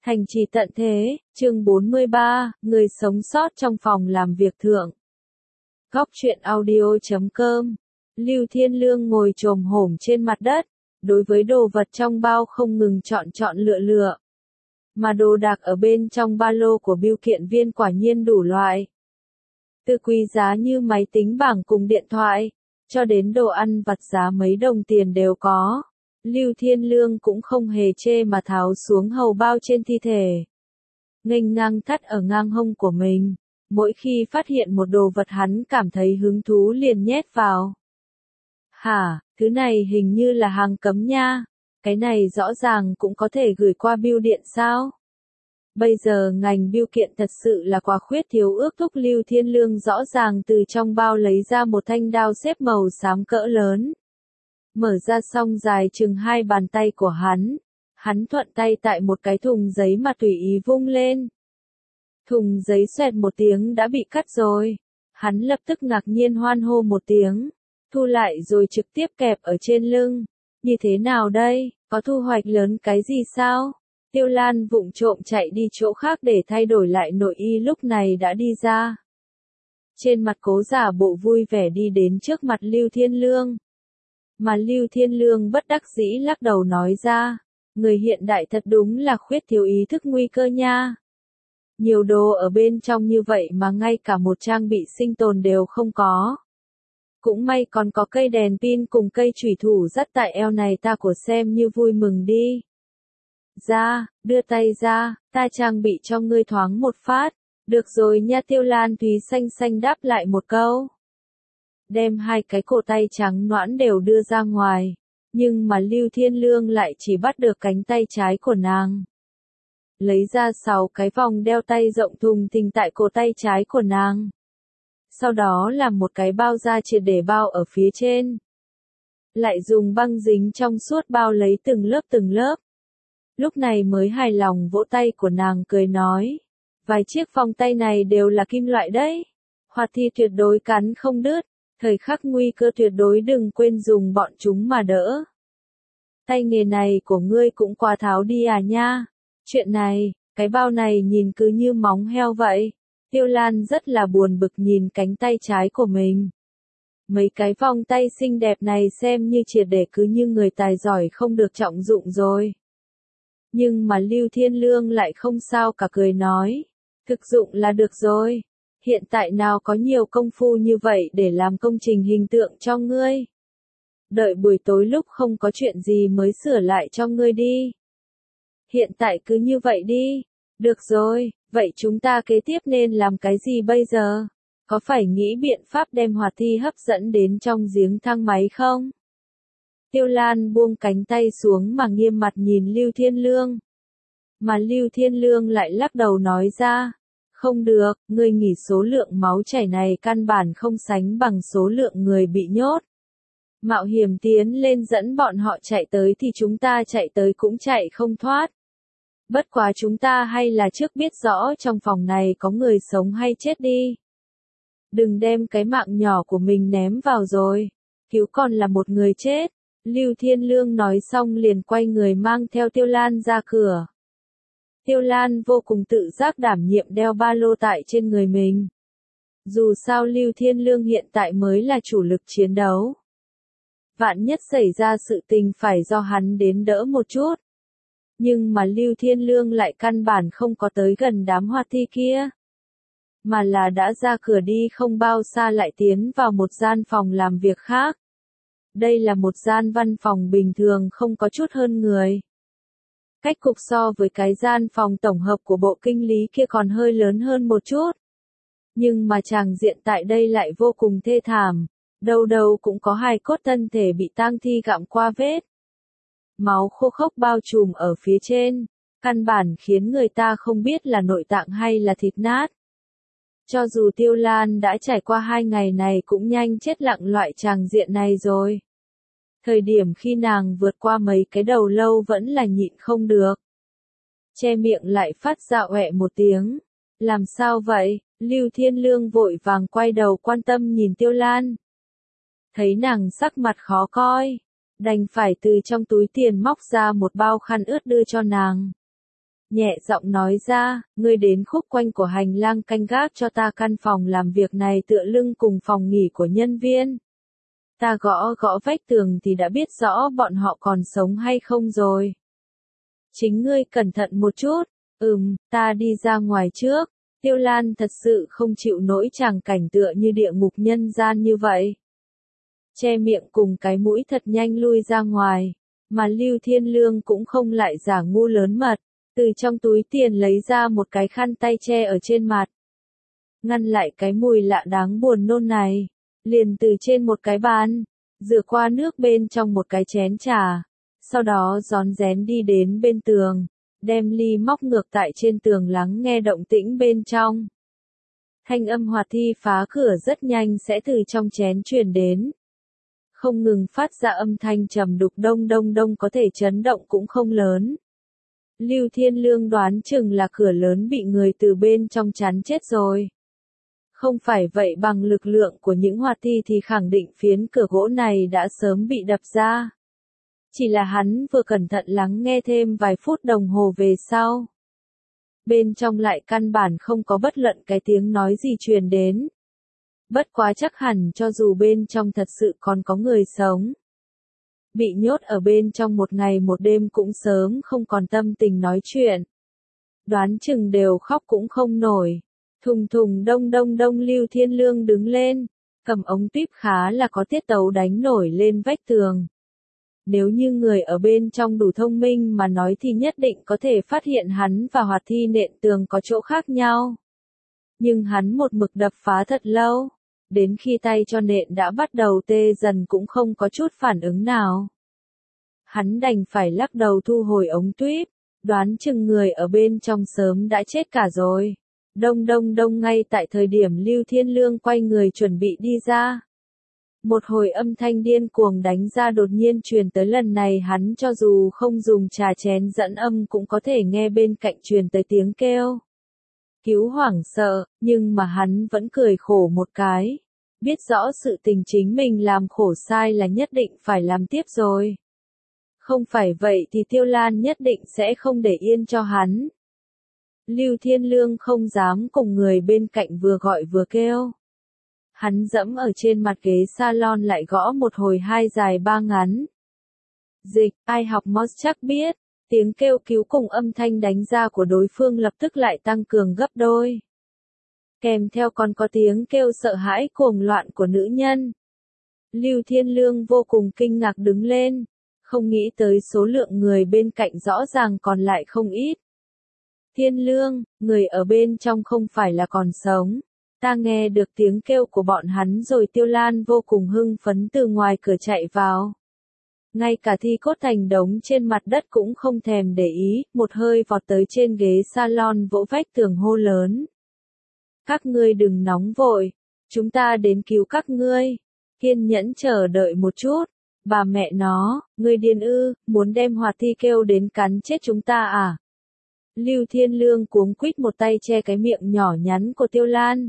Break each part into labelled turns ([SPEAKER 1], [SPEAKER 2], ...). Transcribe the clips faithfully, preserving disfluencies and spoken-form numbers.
[SPEAKER 1] Thành trì tận thế, chương bốn mươi ba, người sống sót trong phòng làm việc thượng. Góc truyện audio chấm com. Lưu Thiên Lương ngồi chồm hổm trên mặt đất, đối với đồ vật trong bao không ngừng chọn chọn lựa lựa. Mà đồ đạc ở bên trong ba lô của bưu kiện viên quả nhiên đủ loại. Từ quý giá như máy tính bảng cùng điện thoại, cho đến đồ ăn vặt giá mấy đồng tiền đều có. Lưu Thiên Lương cũng không hề chê mà tháo xuống hầu bao trên thi thể. Nghênh ngang thắt ở ngang hông của mình, mỗi khi phát hiện một đồ vật hắn cảm thấy hứng thú liền nhét vào. Hả, thứ này hình như là hàng cấm nha, cái này rõ ràng cũng có thể gửi qua bưu điện sao? Bây giờ ngành bưu kiện thật sự là quá khuyết thiếu ước thúc. Lưu Thiên Lương rõ ràng từ trong bao lấy ra một thanh đao xếp màu xám cỡ lớn. Mở ra xong dài chừng hai bàn tay của hắn, hắn thuận tay tại một cái thùng giấy mà tùy ý vung lên. Thùng giấy xoẹt một tiếng đã bị cắt rồi, hắn lập tức ngạc nhiên hoan hô một tiếng, thu lại rồi trực tiếp kẹp ở trên lưng. Như thế nào đây, có thu hoạch lớn cái gì sao? Tiêu Lan vụng trộm chạy đi chỗ khác để thay đổi lại nội y lúc này đã đi ra. Trên mặt cố giả bộ vui vẻ đi đến trước mặt Lưu Thiên Lương. Mà Lưu Thiên Lương bất đắc dĩ lắc đầu nói ra, người hiện đại thật đúng là khuyết thiếu ý thức nguy cơ nha. Nhiều đồ ở bên trong như vậy mà ngay cả một trang bị sinh tồn đều không có. Cũng may còn có cây đèn pin cùng cây chủy thủ dắt tại eo này, ta của xem như vui mừng đi. Ra, đưa tay ra, ta trang bị cho ngươi thoáng một phát. Được rồi nha. Tiêu Lan Thúy xanh xanh đáp lại một câu. Đem hai cái cổ tay trắng nõn đều đưa ra ngoài, nhưng mà Lưu Thiên Lương lại chỉ bắt được cánh tay trái của nàng. Lấy ra sáu cái vòng đeo tay rộng thùng thình tại cổ tay trái của nàng. Sau đó làm một cái bao da triệt để bao ở phía trên. Lại dùng băng dính trong suốt bao lấy từng lớp từng lớp. Lúc này mới hài lòng vỗ tay của nàng cười nói. Vài chiếc vòng tay này đều là kim loại đấy. Hoạt thi tuyệt đối cắn không đứt. Thời khắc nguy cơ tuyệt đối đừng quên dùng bọn chúng mà đỡ. Tay nghề này của ngươi cũng quá tháo đi à nha. Chuyện này, cái bao này nhìn cứ như móng heo vậy. Tiêu Lan rất là buồn bực nhìn cánh tay trái của mình. Mấy cái vòng tay xinh đẹp này xem như triệt để cứ như người tài giỏi không được trọng dụng rồi. Nhưng mà Lưu Thiên Lương lại không sao cả cười nói. Thực dụng là được rồi. Hiện tại nào có nhiều công phu như vậy để làm công trình hình tượng cho ngươi. Đợi buổi tối lúc không có chuyện gì mới sửa lại cho ngươi đi. Hiện tại cứ như vậy đi. Được rồi, vậy chúng ta kế tiếp nên làm cái gì bây giờ? Có phải nghĩ biện pháp đem hoạt thi hấp dẫn đến trong giếng thang máy không? Tiêu Lan buông cánh tay xuống mà nghiêm mặt nhìn Lưu Thiên Lương. Mà Lưu Thiên Lương lại lắc đầu nói ra. Không được, ngươi nghĩ số lượng máu chảy này căn bản không sánh bằng số lượng người bị nhốt. Mạo hiểm tiến lên dẫn bọn họ chạy tới thì chúng ta chạy tới cũng chạy không thoát. Bất quá chúng ta hay là trước biết rõ trong phòng này có người sống hay chết đi. Đừng đem cái mạng nhỏ của mình ném vào rồi. Cứu còn là một người chết. Lưu Thiên Lương nói xong liền quay người mang theo Tiêu Lan ra cửa. Tiêu Lan vô cùng tự giác đảm nhiệm đeo ba lô tại trên người mình. Dù sao Lưu Thiên Lương hiện tại mới là chủ lực chiến đấu. Vạn nhất xảy ra sự tình phải do hắn đến đỡ một chút. Nhưng mà Lưu Thiên Lương lại căn bản không có tới gần đám hoạt thi kia. Mà là đã ra cửa đi không bao xa lại tiến vào một gian phòng làm việc khác. Đây là một gian văn phòng bình thường không có chút hơn người. Cách cục so với cái gian phòng tổng hợp của bộ kinh lý kia còn hơi lớn hơn một chút. Nhưng mà tràng diện tại đây lại vô cùng thê thảm. Đâu đâu cũng có hài cốt thân thể bị tang thi gặm qua vết. Máu khô khốc bao trùm ở phía trên. Căn bản khiến người ta không biết là nội tạng hay là thịt nát. Cho dù Tiêu Lan đã trải qua hai ngày này cũng nhanh chết lặng loại tràng diện này rồi. Thời điểm khi nàng vượt qua mấy cái đầu lâu vẫn là nhịn không được. Che miệng lại phát ra oẹ một tiếng. Làm sao vậy? Lưu Thiên Lương vội vàng quay đầu quan tâm nhìn Tiêu Lan. Thấy nàng sắc mặt khó coi. Đành phải từ trong túi tiền móc ra một bao khăn ướt đưa cho nàng. nhẹ giọng nói ra, ngươi đến khúc quanh của hành lang canh gác cho ta căn phòng làm việc này tựa lưng cùng phòng nghỉ của nhân viên. Ta gõ gõ vách tường thì đã biết rõ bọn họ còn sống hay không rồi. Chính ngươi cẩn thận một chút, ừm, ta đi ra ngoài trước. Tiêu Lan thật sự không chịu nổi tràng cảnh tựa như địa ngục nhân gian như vậy. Che miệng cùng cái mũi thật nhanh lui ra ngoài, mà Lưu Thiên Lương cũng không lại giả ngu lớn mật, từ trong túi tiền lấy ra một cái khăn tay che ở trên mặt. Ngăn lại cái mùi lạ đáng buồn nôn này, liền từ trên một cái bàn, rửa qua nước bên trong một cái chén trà, sau đó rón rén đi đến bên tường, đem ly móc ngược tại trên tường lắng nghe động tĩnh bên trong. Thanh âm hoạt thi phá cửa rất nhanh sẽ từ trong chén truyền đến. Không ngừng phát ra âm thanh trầm đục đông đông đông có thể chấn động cũng không lớn. Lưu Thiên Lương đoán chừng là cửa lớn bị người từ bên trong chắn chết rồi. Không phải vậy bằng lực lượng của những hoạt thi thì khẳng định phiến cửa gỗ này đã sớm bị đập ra. Chỉ là hắn vừa cẩn thận lắng nghe thêm vài phút đồng hồ về sau. Bên trong lại căn bản không có bất luận cái tiếng nói gì truyền đến. Bất quá chắc hẳn cho dù bên trong thật sự còn có người sống. Bị nhốt ở bên trong một ngày một đêm cũng sớm không còn tâm tình nói chuyện. Đoán chừng đều khóc cũng không nổi. Thùng thùng đông đông đông Lưu Thiên Lương đứng lên, cầm ống tuyếp khá là có tiết tấu đánh nổi lên vách tường. Nếu như người ở bên trong đủ thông minh mà nói thì nhất định có thể phát hiện hắn và hoạt thi nện tường có chỗ khác nhau. Nhưng hắn một mực đập phá thật lâu, đến khi tay cho nện đã bắt đầu tê dần cũng không có chút phản ứng nào. Hắn đành phải lắc đầu thu hồi ống tuyếp, đoán chừng người ở bên trong sớm đã chết cả rồi. Đông đông đông ngay tại thời điểm Lưu Thiên Lương quay người chuẩn bị đi ra. Một hồi âm thanh điên cuồng đánh ra đột nhiên truyền tới, lần này hắn cho dù không dùng trà chén dẫn âm cũng có thể nghe bên cạnh truyền tới tiếng kêu. Cứu hoảng sợ, nhưng mà hắn vẫn cười khổ một cái. Biết rõ sự tình chính mình làm khổ sai là nhất định phải làm tiếp rồi. Không phải vậy thì Tiêu Lan nhất định sẽ không để yên cho hắn. Lưu Thiên Lương không dám cùng người bên cạnh vừa gọi vừa kêu. Hắn dẫm ở trên mặt ghế salon lại gõ một hồi hai dài ba ngắn. Dịch, ai học mod chắc biết, tiếng kêu cứu cùng âm thanh đánh ra của đối phương lập tức lại tăng cường gấp đôi. Kèm theo còn có tiếng kêu sợ hãi cuồng loạn của nữ nhân. Lưu Thiên Lương vô cùng kinh ngạc đứng lên, không nghĩ tới số lượng người bên cạnh rõ ràng còn lại không ít. Thiên Lương, người ở bên trong không phải là còn sống. Ta nghe được tiếng kêu của bọn hắn rồi. Tiêu Lan vô cùng hưng phấn từ ngoài cửa chạy vào. Ngay cả thi cốt thành đống trên mặt đất cũng không thèm để ý, một hơi vọt tới trên ghế salon vỗ vách tường hô lớn. Các ngươi đừng nóng vội, chúng ta đến cứu các ngươi. Kiên nhẫn chờ đợi một chút. Bà mẹ nó, ngươi điên ư, muốn đem hoạt thi kêu đến cắn chết chúng ta à? Lưu Thiên Lương cuống quýt một tay che cái miệng nhỏ nhắn của Tiêu Lan.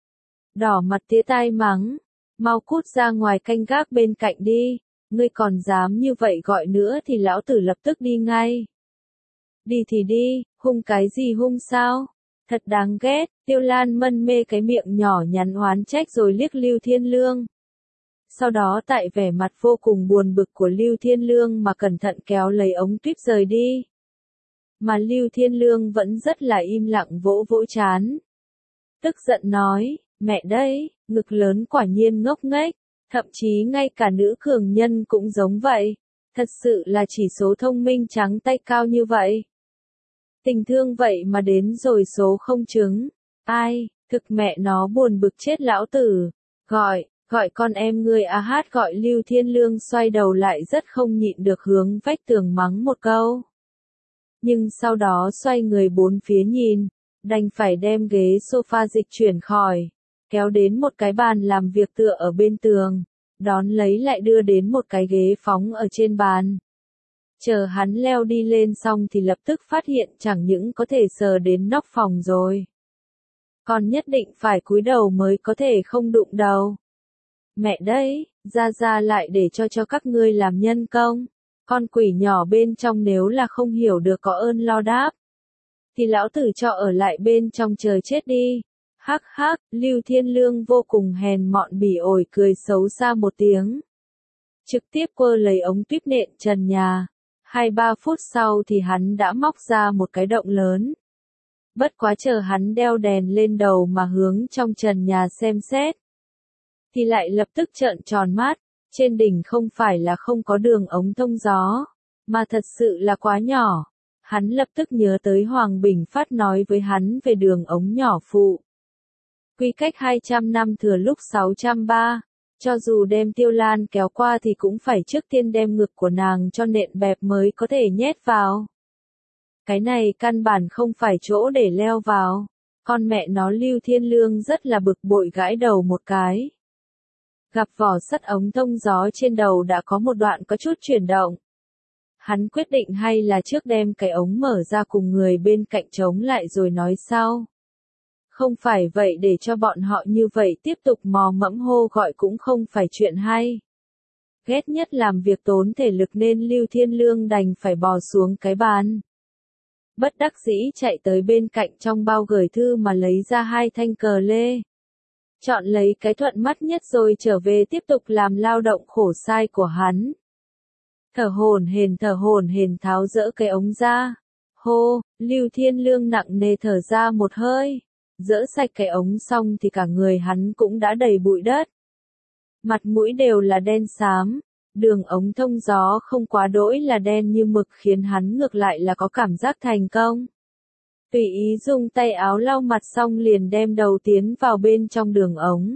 [SPEAKER 1] Đỏ mặt tía tai mắng, mau cút ra ngoài canh gác bên cạnh đi, ngươi còn dám như vậy gọi nữa thì lão tử lập tức đi ngay. Đi thì đi, hung cái gì hung sao? Thật đáng ghét. Tiêu Lan mân mê cái miệng nhỏ nhắn oán trách rồi liếc Lưu Thiên Lương. Sau đó tại vẻ mặt vô cùng buồn bực của Lưu Thiên Lương mà cẩn thận kéo lấy ống tuyếp rời đi. Mà Lưu Thiên Lương vẫn rất là im lặng vỗ vỗ chán. Tức giận nói, mẹ đây, ngực lớn quả nhiên ngốc nghếch, thậm chí ngay cả nữ cường nhân cũng giống vậy. Thật sự là chỉ số thông minh trắng tay cao như vậy. Tình thương vậy mà đến rồi số không trứng. Ai, thực mẹ nó buồn bực chết lão tử. Gọi, gọi con em ngươi a hát gọi Lưu Thiên Lương xoay đầu lại rất không nhịn được hướng vách tường mắng một câu. Nhưng sau đó xoay người bốn phía nhìn, đành phải đem ghế sofa dịch chuyển khỏi, kéo đến một cái bàn làm việc tựa ở bên tường, đón lấy lại đưa đến một cái ghế phóng ở trên bàn. Chờ hắn leo đi lên xong thì lập tức phát hiện chẳng những có thể sờ đến nóc phòng rồi. Còn nhất định phải cúi đầu mới có thể không đụng đầu. Mẹ đấy, ra ra lại để cho cho các ngươi làm nhân công. Con quỷ nhỏ bên trong nếu là không hiểu được có ơn lo đáp. thì lão tử cho ở lại bên trong chờ chết đi. Hắc hắc, Lưu Thiên Lương vô cùng hèn mọn bỉ ổi cười xấu xa một tiếng. Trực tiếp quơ lấy ống tuyếp nện trần nhà. Hai ba phút sau thì hắn đã móc ra một cái động lớn. Bất quá chờ hắn đeo đèn lên đầu mà hướng trong trần nhà xem xét. Thì lại lập tức trợn tròn mắt, trên đỉnh không phải là không có đường ống thông gió, mà thật sự là quá nhỏ. Hắn lập tức nhớ tới Hoàng Bình Phát nói với hắn về đường ống nhỏ phụ. Quy cách hai trăm năm thừa lúc sáu trăm ba, cho dù đem Tiêu Lan kéo qua thì cũng phải trước tiên đem ngực của nàng cho nện bẹp mới có thể nhét vào. Cái này căn bản không phải chỗ để leo vào. Con mẹ nó Lưu Thiên Lương rất là bực bội gãi đầu một cái. Gặp vỏ sắt ống thông gió trên đầu đã có một đoạn có chút chuyển động. Hắn quyết định hay là trước đem cái ống mở ra cùng người bên cạnh chống lại rồi nói sau. Không phải vậy để cho bọn họ như vậy tiếp tục mò mẫm hô gọi cũng không phải chuyện hay. Ghét nhất làm việc tốn thể lực nên Lưu Thiên Lương đành phải bò xuống cái bàn. Bất đắc dĩ chạy tới bên cạnh trong bao gửi thư mà lấy ra hai thanh cờ lê. Chọn lấy cái thuận mắt nhất rồi trở về tiếp tục làm lao động khổ sai của hắn. Thở hổn hển thở hổn hển tháo dỡ cái ống ra. Hô, Lưu Thiên Lương nặng nề thở ra một hơi. Dỡ sạch cái ống xong thì cả người hắn cũng đã đầy bụi đất. Mặt mũi đều là đen xám. Đường ống thông gió không quá đỗi là đen như mực khiến hắn ngược lại là có cảm giác thành công. Tùy ý dùng tay áo lau mặt xong liền đem đầu tiến vào bên trong đường ống.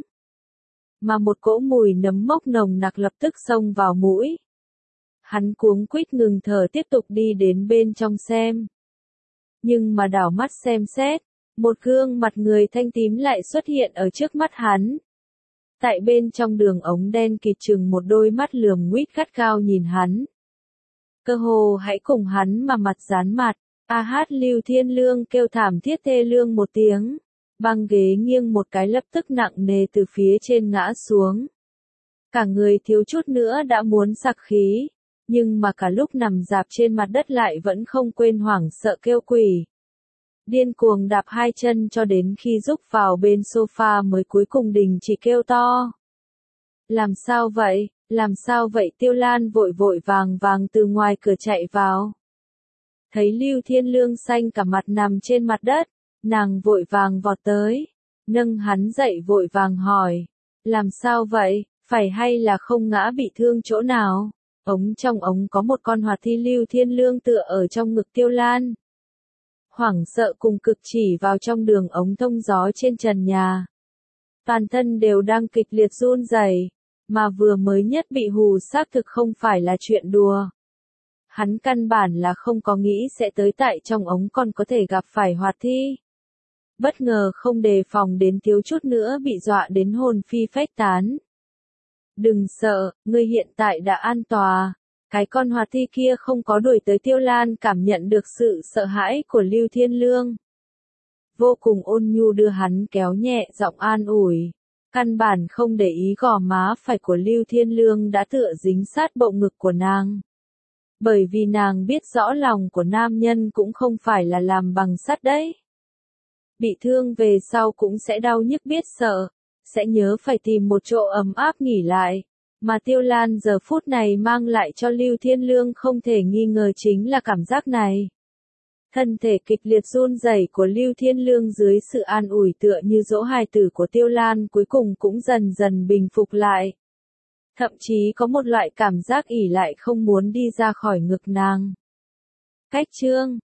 [SPEAKER 1] Mà một cỗ mùi nấm mốc nồng nặc lập tức xông vào mũi. Hắn cuống quýt ngừng thở tiếp tục đi đến bên trong xem. Nhưng mà đảo mắt xem xét, một gương mặt người thanh tím lại xuất hiện ở trước mắt hắn. Tại bên trong đường ống đen kịt chừng một đôi mắt lườm nguýt gắt gao nhìn hắn. Cơ hồ hãy cùng hắn mà mặt dán mặt. A hát Lưu Thiên Lương kêu thảm thiết thê lương một tiếng. Băng ghế nghiêng một cái lập tức nặng nề từ phía trên ngã xuống. Cả người thiếu chút nữa đã muốn sặc khí. Nhưng mà cả lúc nằm dạp trên mặt đất lại vẫn không quên hoảng sợ kêu quỷ. Điên cuồng đạp hai chân cho đến khi rúc vào bên sofa mới cuối cùng đình chỉ kêu to. Làm sao vậy, làm sao vậy Tiêu Lan vội vội vàng vàng từ ngoài cửa chạy vào. Thấy Lưu Thiên Lương xanh cả mặt nằm trên mặt đất, nàng vội vàng vọt tới, nâng hắn dậy vội vàng hỏi. Làm sao vậy, phải hay là không ngã bị thương chỗ nào? Ống trong ống có một con hoạt thi Lưu Thiên Lương tựa ở trong ngực Tiêu Lan. Hoảng sợ cùng cực chỉ vào trong đường ống thông gió trên trần nhà. Toàn thân đều đang kịch liệt run rẩy, mà vừa mới nhất bị hù xác thực không phải là chuyện đùa. Hắn căn bản là không có nghĩ sẽ tới tại trong ống còn có thể gặp phải hoạt thi. Bất ngờ không đề phòng đến thiếu chút nữa bị dọa đến hồn phi phách tán. Đừng sợ, ngươi hiện tại đã an toàn. Cái con hoạt thi kia không có đuổi tới Tiêu Lan cảm nhận được sự sợ hãi của Lưu Thiên Lương. Vô cùng ôn nhu đưa hắn kéo nhẹ giọng an ủi. Căn bản không để ý gò má phải của Lưu Thiên Lương đã tựa dính sát bộ ngực của nàng. Bởi vì nàng biết rõ lòng của nam nhân cũng không phải là làm bằng sắt đấy. Bị thương về sau cũng sẽ đau nhức biết sợ, sẽ nhớ phải tìm một chỗ ấm áp nghỉ lại. Mà Tiêu Lan giờ phút này mang lại cho Lưu Thiên Lương không thể nghi ngờ chính là cảm giác này. Thân thể kịch liệt run rẩy của Lưu Thiên Lương dưới sự an ủi tựa như dỗ hài tử của Tiêu Lan cuối cùng cũng dần dần bình phục lại. Thậm chí có một loại cảm giác ỉ lại không muốn đi ra khỏi ngực nàng. Cách chương